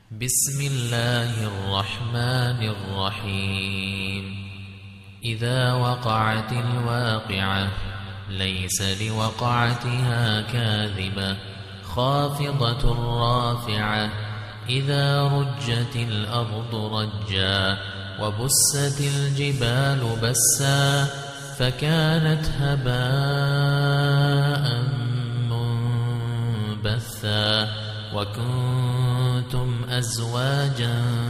بسم الله الرحمن الرحيم. إذا وقعت الواقعة ليس لوقعتها كاذبة خافضة رافعة. إذا رجت الأرض رجا وبست الجبال بسا فكانت هباء منبثا. وكنتم أزواجا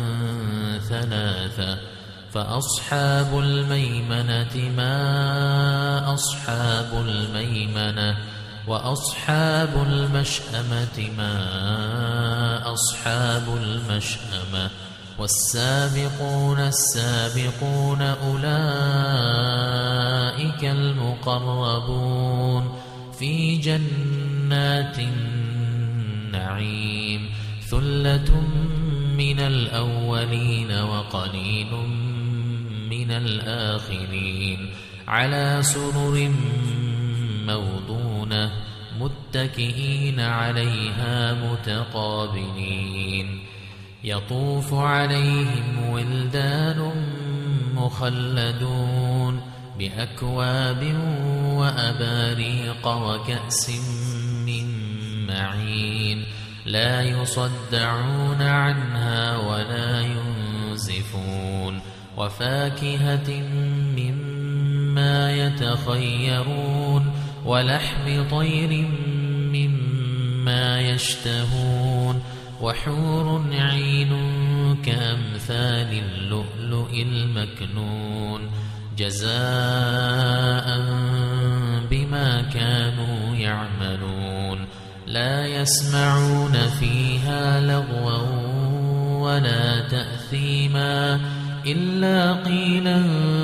ثلاثة فأصحاب الميمنة ما أصحاب الميمنة وأصحاب المشأمة ما أصحاب المشأمة. والسابقون السابقون أولئك المقربون في جنات النعيم. ثلة من الأولين وقليل من الآخرين. على سرر موضونة متكئين عليها متقابلين. يطوف عليهم ولدان مخلدون بأكواب وأباريق وكأس من معين. لا يصدعون عنها ولا ينزفون. وفاكهة مما يتخيرون ولحم طير مما يشتهون. وحور عين كأمثال اللؤلؤ المكنون جزاء بما كانوا يعملون. لا يسمعون فيها لغوا ولا تأثيما إلا قيلا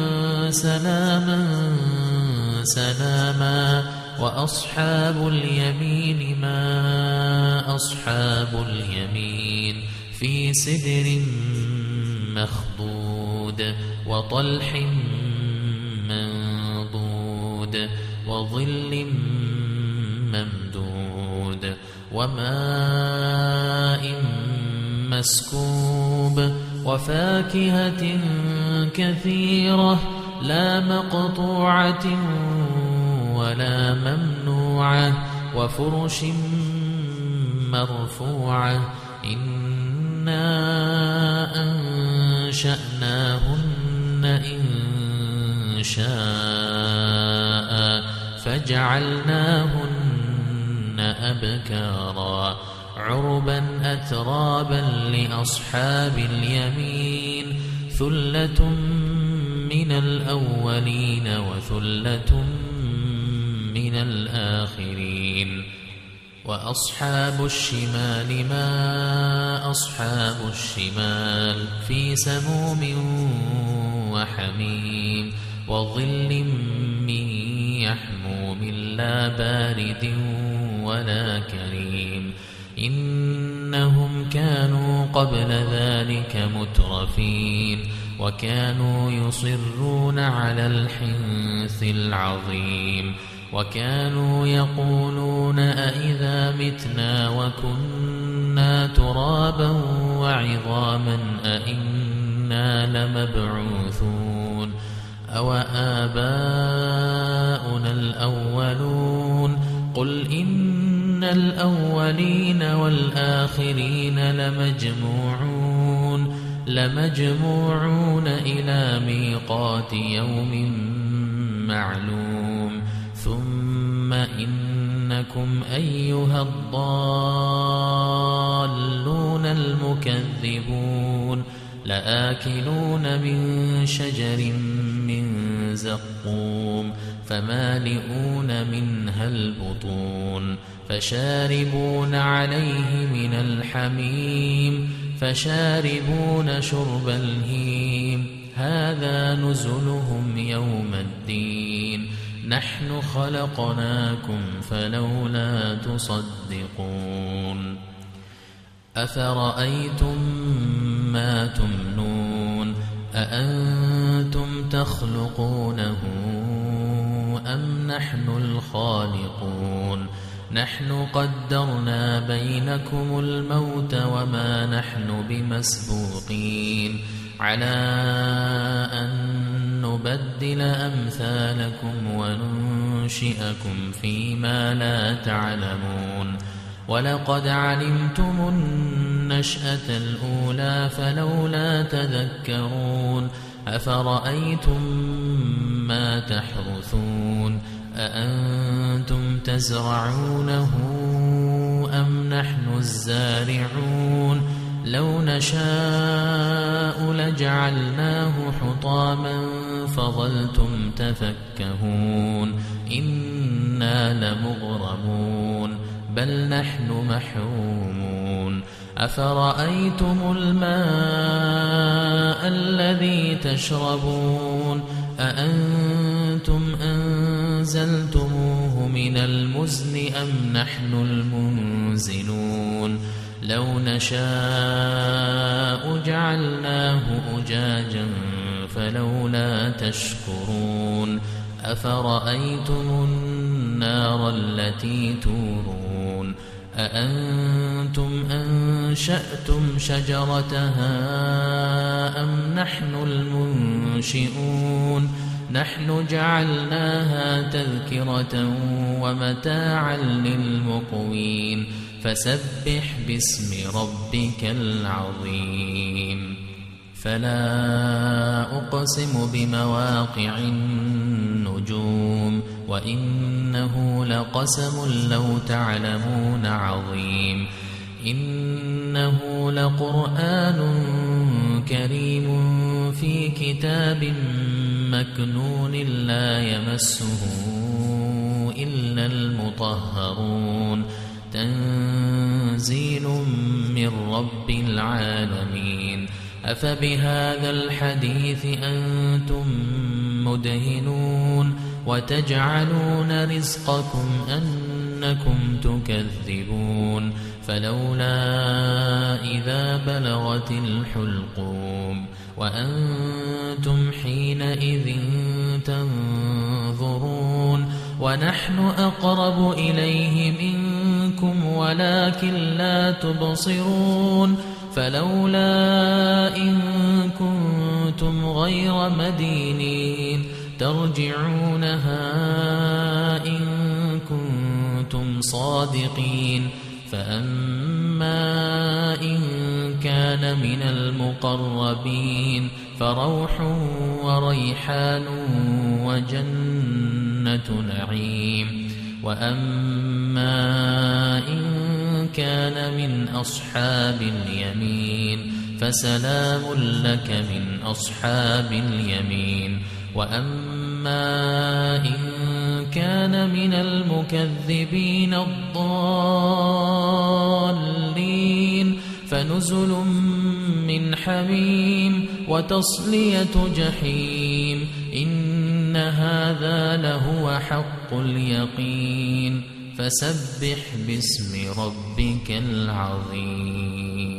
سلاما سلاما. وأصحاب اليمين ما أصحاب اليمين. في سدر مخضود وطلح منضود وظل ممدود وماء مسكوب. وفاكهة كثيرة لا مقطوعة ولا ممنوعة. وفرش مرفوعة. إنا أنشأناهن إن شاء فجعلناهن أبكارا عربا أترابا لأصحاب اليمين. ثلة من الأولين وثلة من الآخرين. وأصحاب الشمال ما أصحاب الشمال. في سموم وحميم وظل من يحموم لا بارد ولا كريم. إنهم كانوا قبل ذلك مترفين وكانوا يصرون على الحنث العظيم. وكانوا يقولون أئذا متنا وكنا ترابا وعظاما أئنا لمبعوثون أو آباؤنا الأولون. قل إن الأولين والآخرين لمجموعون إلى ميقات يوم معلوم. ثم إنكم أيها الضالون المكذبون لآكلون من شجر من زقوم فمالئون منها البطون. فشاربون عليه من الحميم فشاربون شرب الهيم. هذا نزلهم يوم الدين. نحن خلقناكم فلولا تصدقون. أفرأيتم ما تمنون أأنتم تخلقونه أم نحن الخالقون. نحن قدرنا بينكم الموت وما نحن بمسبوقين على أن نبدل أمثالكم وننشئكم فيما لا تعلمون ولقد علمتم النشأة الأولى فلولا تذكرون أفرأيتم ما تحرثون أأنتم تزرعونه أم نحن الزارعون لو نشاء لجعلناه حطاما فظلتم تفكهون إنا لمغرمون بل نحن محرومون أفرأيتم الماء الذي تشربون أأنتم أنزلتموه من المزن أم نحن المنزلون لو نشاء جعلناه أجاجا فلولا تشكرون أفرأيتم النار التي تورون أأنتم أنشأتم شجرتها أم نحن المنشئون نحن جعلناها تذكرة ومتاعا للمقوين فسبح باسم ربك العظيم فلا أقسم بمواقع النجوم وإنه لقسم لو تعلمون عظيم إنه لقرآن كريم في كتاب مكنون لا يمسه إلا المطهرون تنزيل من رب العالمين أفبهذا الحديث أنتم مدهنون وتجعلون رزقكم أنكم تكذبون فلولا إذا بلغت الحلقوم وأنتم حينئذ تنظرون ونحن أقرب إليه منكم ولكن لا تبصرون فلولا إن كنتم غير مدينين ترجعونها إن كنتم صادقين فأما إن كان من المقربين فروح وريحان وجنة نعيم وأما إن كان من أصحاب اليمين فسلام لك من أصحاب اليمين وأما إن كان من المكذبين الضالين فنزل من حميم وتصلية جحيم إن هذا لهو حق اليقين فسبح باسم ربك العظيم